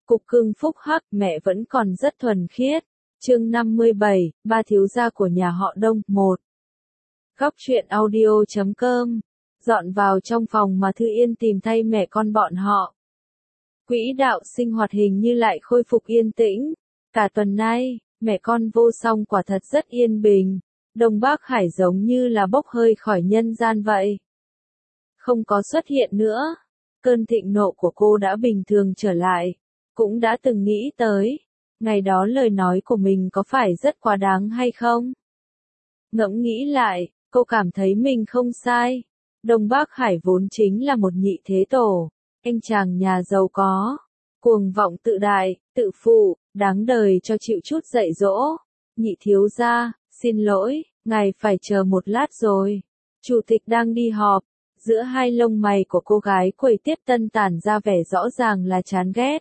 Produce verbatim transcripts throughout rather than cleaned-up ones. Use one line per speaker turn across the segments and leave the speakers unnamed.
Cục cưng phúc hắc, mẹ vẫn còn rất thuần khiết. Chương năm mươi bảy, ba thiếu gia của nhà họ Đông, một. Góc truyện audio chấm com. Dọn vào trong phòng mà Thư Yên tìm thay mẹ con bọn họ. Quỹ đạo sinh hoạt hình như lại khôi phục yên tĩnh. Cả tuần nay, mẹ con Vô Song quả thật rất yên bình. Đông Bắc Hải giống như là bốc hơi khỏi nhân gian vậy. Không có xuất hiện nữa. Cơn thịnh nộ của cô đã bình thường trở lại. Cũng đã từng nghĩ tới. Ngày đó lời nói của mình có phải rất quá đáng hay không? Ngẫm nghĩ lại, cô cảm thấy mình không sai. Đông Bắc Hải vốn chính là một nhị thế tổ. Anh chàng nhà giàu có. Cuồng vọng tự đại, tự phụ, đáng đời cho chịu chút dạy dỗ. Nhị thiếu gia, xin lỗi, ngài phải chờ một lát rồi. Chủ tịch đang đi họp. Giữa hai lông mày của cô gái quầy tiếp tân tản ra vẻ rõ ràng là chán ghét.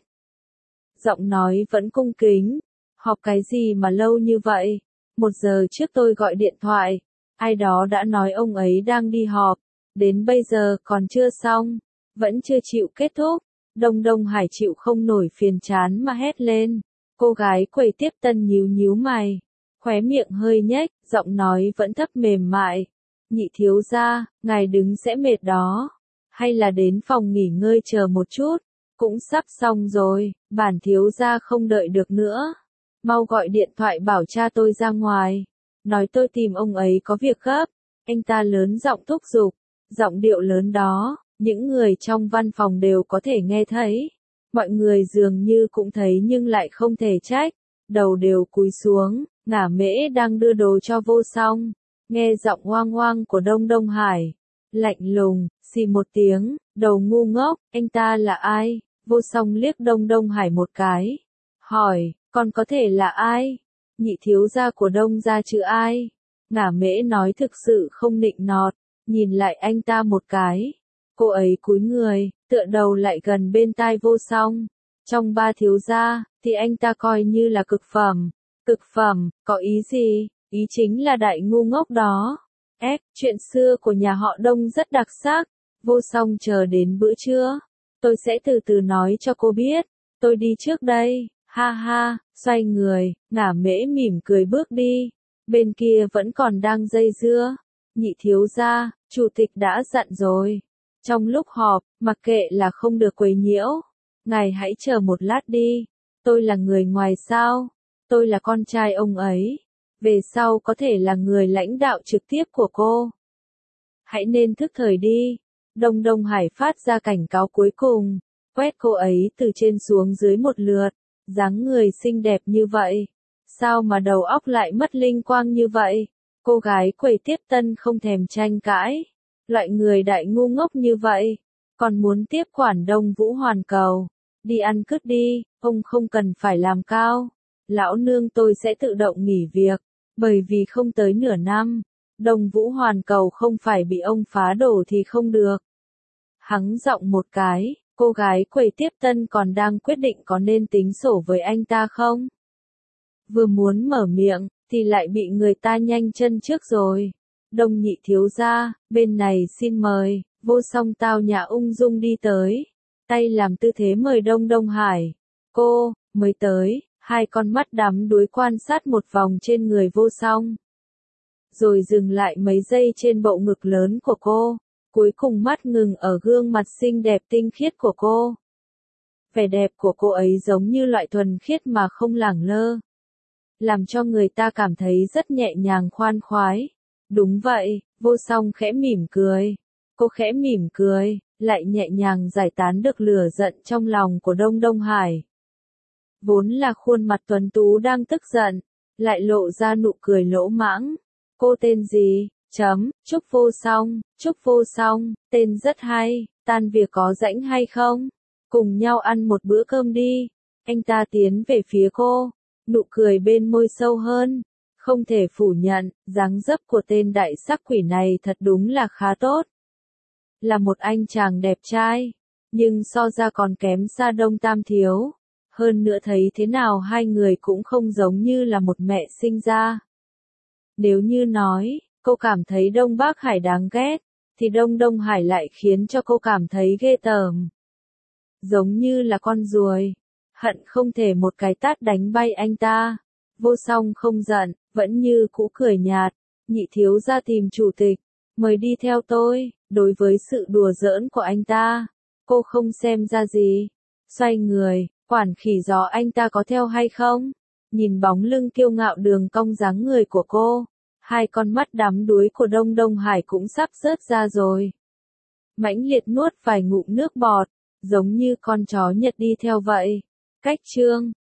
Giọng nói vẫn cung kính. Họp cái gì mà lâu như vậy? Một giờ trước tôi gọi điện thoại. Ai đó đã nói ông ấy đang đi họp. Đến bây giờ còn chưa xong. Vẫn chưa chịu kết thúc. Đông Đông Hải chịu không nổi phiền chán mà hét lên. Cô gái quầy tiếp tân nhíu nhíu mày. Khóe miệng hơi nhếch, giọng nói vẫn thấp mềm mại. Nhị thiếu gia, ngài đứng sẽ mệt đó. Hay là đến phòng nghỉ ngơi chờ một chút. Cũng sắp xong rồi, bản thiếu gia không đợi được nữa. Mau gọi điện thoại bảo cha tôi ra ngoài. Nói tôi tìm ông ấy có việc gấp. Anh ta lớn giọng thúc giục. Giọng điệu lớn đó, những người trong văn phòng đều có thể nghe thấy. Mọi người dường như cũng thấy nhưng lại không thể trách. Đầu đều cúi xuống, Ngả Mễ đang đưa đồ cho Vô Song. Nghe giọng oang oang của Đông Đông Hải. Lạnh lùng, xì một tiếng, đầu ngu ngốc, anh ta là ai? Vô Song liếc Đông Đông Hải một cái. Hỏi, còn có thể là ai? Nhị thiếu gia của Đông gia chứ ai? Ngả Mễ nói thực sự không nịnh nọt, nhìn lại anh ta một cái. Cô ấy cúi người, tựa đầu lại gần bên tai Vô Song. Trong ba thiếu gia, thì anh ta coi như là cực phẩm. Cực phẩm, có ý gì? Ý chính là đại ngu ngốc đó. Ép, chuyện xưa của nhà họ Đông rất đặc sắc. Vô Song chờ đến bữa trưa. Tôi sẽ từ từ nói cho cô biết. Tôi đi trước đây. Ha ha, xoay người, Ngả Mễ mỉm cười bước đi. Bên kia vẫn còn đang dây dưa. Nhị thiếu gia, chủ tịch đã dặn rồi. Trong lúc họp, mặc kệ là không được quấy nhiễu. Ngài hãy chờ một lát đi. Tôi là người ngoài sao? Tôi là con trai ông ấy. Về sau có thể là người lãnh đạo trực tiếp của cô. Hãy nên thức thời đi. Đông Đông Hải phát ra cảnh cáo cuối cùng. Quét cô ấy từ trên xuống dưới một lượt. Dáng người xinh đẹp như vậy. Sao mà đầu óc lại mất linh quang như vậy? Cô gái quầy tiếp tân không thèm tranh cãi. Loại người đại ngu ngốc như vậy. Còn muốn tiếp quản Đông Vũ Hoàn Cầu. Đi ăn cứt đi, ông không cần phải làm cao. Lão nương tôi sẽ tự động nghỉ việc. Bởi vì không tới nửa năm. Đông Vũ Hoàn Cầu không phải bị ông phá đổ thì không được. Hắng giọng một cái. Cô gái quầy tiếp tân còn đang quyết định có nên tính sổ với anh ta không? Vừa muốn mở miệng, thì lại bị người ta nhanh chân trước rồi. Đông nhị thiếu gia, bên này xin mời. Vô Song tao nhà ung dung đi tới. Tay làm tư thế mời Đông Đông Hải. Cô, mới tới, hai con mắt đắm đuối quan sát một vòng trên người Vô Song. Rồi dừng lại mấy giây trên bộ ngực lớn của cô. Cuối cùng mắt ngừng ở gương mặt xinh đẹp tinh khiết của cô. Vẻ đẹp của cô ấy giống như loại thuần khiết mà không lẳng lơ. Làm cho người ta cảm thấy rất nhẹ nhàng khoan khoái. Đúng vậy, Vô Song khẽ mỉm cười. Cô khẽ mỉm cười, lại nhẹ nhàng giải tán được lửa giận trong lòng của Đông Đông Hải. Vốn là khuôn mặt tuấn tú đang tức giận, lại lộ ra nụ cười lỗ mãng. Cô tên gì? Chấm, Trúc Vô Song, Trúc Vô Song, tên rất hay, tan việc có rảnh hay không? Cùng nhau ăn một bữa cơm đi. Anh ta tiến về phía cô, nụ cười bên môi sâu hơn. Không thể phủ nhận, dáng dấp của tên đại sắc quỷ này thật đúng là khá tốt. Là một anh chàng đẹp trai, nhưng so ra còn kém xa Đông Tam thiếu. Hơn nữa thấy thế nào hai người cũng không giống như là một mẹ sinh ra. Nếu như nói, cô cảm thấy Đông Bắc Hải đáng ghét, thì Đông Đông Hải lại khiến cho cô cảm thấy ghê tởm. Giống như là con ruồi. hận không thể một cái tát đánh bay anh ta. Vô Song không giận, vẫn như cũ cười nhạt, nhị thiếu gia tìm chủ tịch, mời đi theo tôi. Đối với sự đùa giỡn của anh ta, cô không xem ra gì. Xoay người, quản khỉ gió anh ta có theo hay không? Nhìn bóng lưng kiêu ngạo đường cong dáng người của cô, hai con mắt đắm đuối của Đông Đông Hải cũng sắp rớt ra rồi. Mãnh liệt nuốt vài ngụm nước bọt, giống như con chó Nhật đi theo vậy. Cách chương